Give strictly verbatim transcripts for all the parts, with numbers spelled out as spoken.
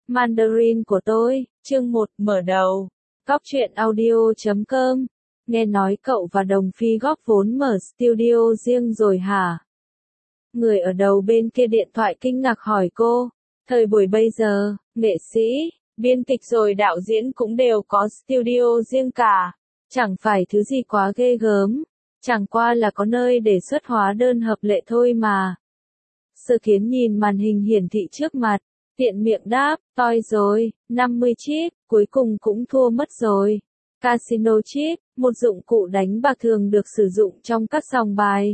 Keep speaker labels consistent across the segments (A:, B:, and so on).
A: Mandarin của tôi, chương một, mở đầu. Cóc truyện audio chấm com. Nghe nói cậu và Đồng Phi góp vốn mở studio riêng rồi hả? Người ở đầu bên kia điện thoại kinh ngạc hỏi cô. Thời buổi bây giờ, nghệ sĩ, biên kịch rồi đạo diễn cũng đều có studio riêng cả. Chẳng phải thứ gì quá ghê gớm. Chẳng qua là có nơi để xuất hóa đơn hợp lệ thôi mà. Sơ Kiến nhìn màn hình hiển thị trước mặt, tiện miệng đáp, toi rồi, năm mươi chip, cuối cùng cũng thua mất rồi. Casino chip, một dụng cụ đánh bạc thường được sử dụng trong các sòng bài.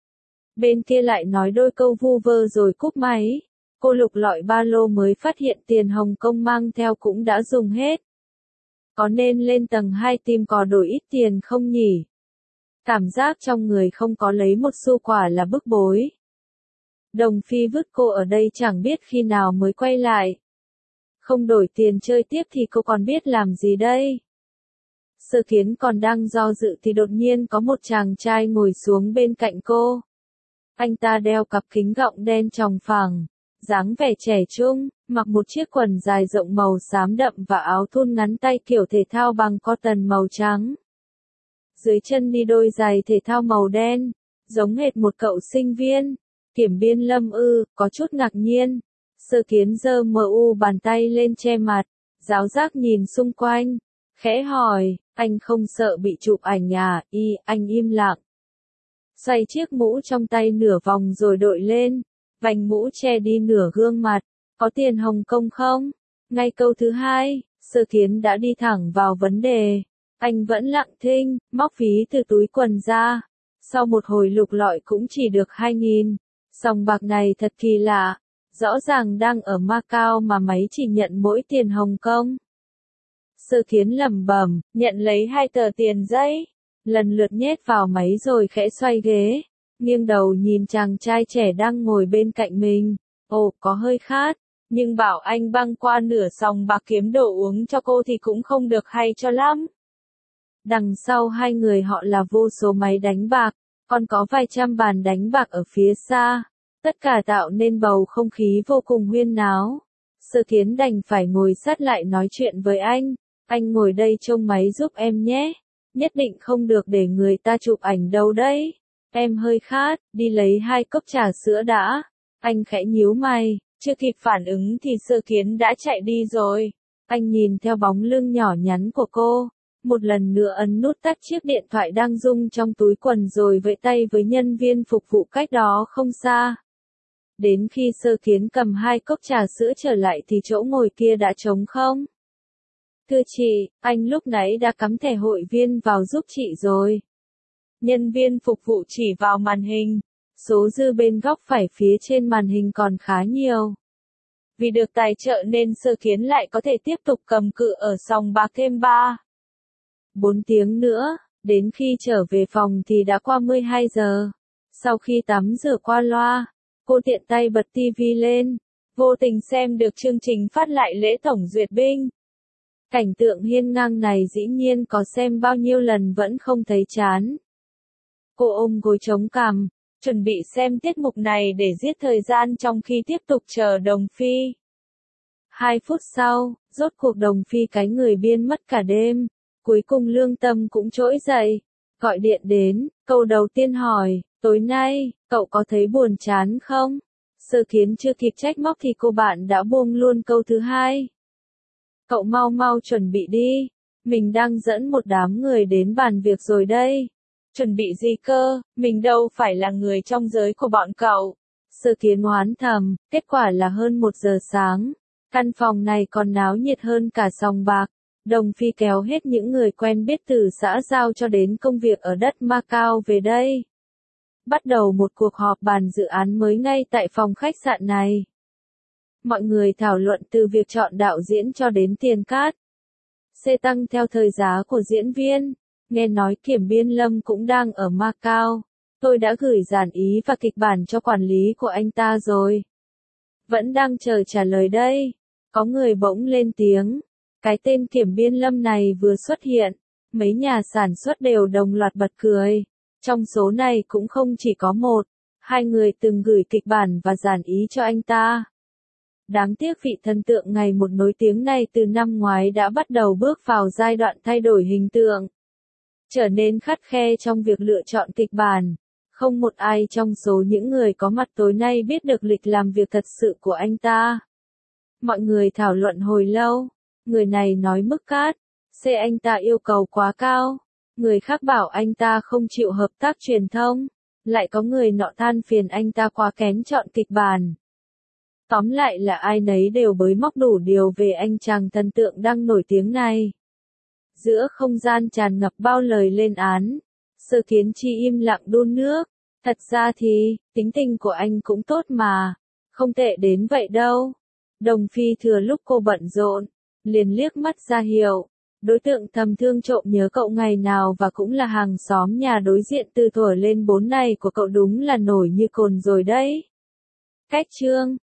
A: Bên kia lại nói đôi câu vu vơ rồi cúp máy. Cô lục lọi ba lô mới phát hiện tiền Hồng Kông mang theo cũng đã dùng hết. Có nên lên tầng hai tìm cò đổi ít tiền không nhỉ? Cảm giác trong người không có lấy một xu quả là bức bối. Đồng Phi vứt cô ở đây chẳng biết khi nào mới quay lại. Không đổi tiền chơi tiếp thì cô còn biết làm gì đây? Sơ Kiến còn đang do dự thì đột nhiên có một chàng trai ngồi xuống bên cạnh cô. Anh ta đeo cặp kính gọng đen tròng phẳng, dáng vẻ trẻ trung, mặc một chiếc quần dài rộng màu xám đậm và áo thun ngắn tay kiểu thể thao bằng cotton màu trắng. Dưới chân đi đôi giày thể thao màu đen, giống hệt một cậu sinh viên. Kiểm biên Lâm ư, có chút ngạc nhiên. Sơ Kiến giơ mờ u bàn tay lên che mặt, giáo giác nhìn xung quanh, khẽ hỏi, anh không sợ bị chụp ảnh à? Y, anh im lặng. Xoay chiếc mũ trong tay nửa vòng rồi đội lên, vành mũ che đi nửa gương mặt. Có tiền Hồng Kông không? Ngay câu thứ hai, Sơ Kiến đã đi thẳng vào vấn đề. Anh vẫn lặng thinh, móc ví từ túi quần ra. Sau một hồi lục lọi cũng chỉ được hai nghìn. Sòng bạc này thật kỳ lạ, rõ ràng đang ở Macau mà máy chỉ nhận mỗi tiền Hồng Kông. Sơ Kiến lẩm bẩm, nhận lấy hai tờ tiền giấy, lần lượt nhét vào máy rồi khẽ xoay ghế, nghiêng đầu nhìn chàng trai trẻ đang ngồi bên cạnh mình. Ồ, có hơi khát, nhưng bảo anh băng qua nửa sòng bạc kiếm đồ uống cho cô thì cũng không được hay cho lắm. Đằng sau hai người họ là vô số máy đánh bạc. Còn có vài trăm bàn đánh bạc ở phía xa, tất cả tạo nên bầu không khí vô cùng huyên náo. Sơ Kiến đành phải ngồi sát lại nói chuyện với anh, anh ngồi đây trông máy giúp em nhé, nhất định không được để người ta chụp ảnh đâu đấy. Em hơi khát, đi lấy hai cốc trà sữa đã. Anh khẽ nhíu mày, chưa kịp phản ứng thì Sơ Kiến đã chạy đi rồi. Anh nhìn theo bóng lưng nhỏ nhắn của cô. Một lần nữa ấn nút tắt chiếc điện thoại đang rung trong túi quần rồi vẫy tay với nhân viên phục vụ cách đó không xa. Đến khi Sơ Kiến cầm hai cốc trà sữa trở lại thì chỗ ngồi kia đã trống không. Thưa chị, anh lúc nãy đã cắm thẻ hội viên vào giúp chị rồi. Nhân viên phục vụ chỉ vào màn hình. Số dư bên góc phải phía trên màn hình còn khá nhiều. Vì được tài trợ nên Sơ Kiến lại có thể tiếp tục cầm cự ở sòng bạc thêm ba. Bốn tiếng nữa, đến khi trở về phòng thì đã qua mười hai giờ. Sau khi tắm rửa qua loa, cô tiện tay bật tivi lên, vô tình xem được chương trình phát lại lễ tổng duyệt binh. Cảnh tượng hiên ngang này dĩ nhiên có xem bao nhiêu lần vẫn không thấy chán. Cô ôm gối chống cằm, chuẩn bị xem tiết mục này để giết thời gian trong khi tiếp tục chờ Đồng Phi. Hai phút sau, rốt cuộc Đồng Phi cái người biên mất cả đêm. Cuối cùng lương tâm cũng trỗi dậy, gọi điện đến, câu đầu tiên hỏi, tối nay, cậu có thấy buồn chán không? Sơ Kiến chưa kịp trách móc thì cô bạn đã buông luôn câu thứ hai. Cậu mau mau chuẩn bị đi, mình đang dẫn một đám người đến bàn việc rồi đây. Chuẩn bị gì cơ, mình đâu phải là người trong giới của bọn cậu. Sơ Kiến oán thầm, kết quả là hơn một giờ sáng, căn phòng này còn náo nhiệt hơn cả sòng bạc. Đồng Phi kéo hết những người quen biết từ xã giao cho đến công việc ở đất Macau về đây. Bắt đầu một cuộc họp bàn dự án mới ngay tại phòng khách sạn này. Mọi người thảo luận từ việc chọn đạo diễn cho đến tiền cát. Xe tăng theo thời giá của diễn viên. Nghe nói Kiểm biên Lâm cũng đang ở Macau. Tôi đã gửi dàn ý và kịch bản cho quản lý của anh ta rồi. Vẫn đang chờ trả lời đây. Có người bỗng lên tiếng. Cái tên Kiểm biên Lâm này vừa xuất hiện, mấy nhà sản xuất đều đồng loạt bật cười. Trong số này cũng không chỉ có một, hai người từng gửi kịch bản và dàn ý cho anh ta. Đáng tiếc vị thần tượng ngày một nổi tiếng này từ năm ngoái đã bắt đầu bước vào giai đoạn thay đổi hình tượng. Trở nên khắt khe trong việc lựa chọn kịch bản. Không một ai trong số những người có mặt tối nay biết được lịch làm việc thật sự của anh ta. Mọi người thảo luận hồi lâu. Người này nói mức cát, xe anh ta yêu cầu quá cao. Người khác bảo anh ta không chịu hợp tác truyền thông. Lại có người nọ than phiền anh ta quá kén chọn kịch bản. Tóm lại là ai nấy đều bới móc đủ điều về anh chàng thần tượng đang nổi tiếng này. Giữa không gian tràn ngập bao lời lên án, Sở Kiến Chi im lặng đun nước. Thật ra thì, tính tình của anh cũng tốt mà, không tệ đến vậy đâu. Đồng Phi thừa lúc cô bận rộn, liền liếc mắt ra hiệu. Đối tượng thầm thương trộm nhớ cậu ngày nào và cũng là hàng xóm nhà đối diện từ thuở lên bốn này của cậu đúng là nổi như cồn rồi đấy. Cách chương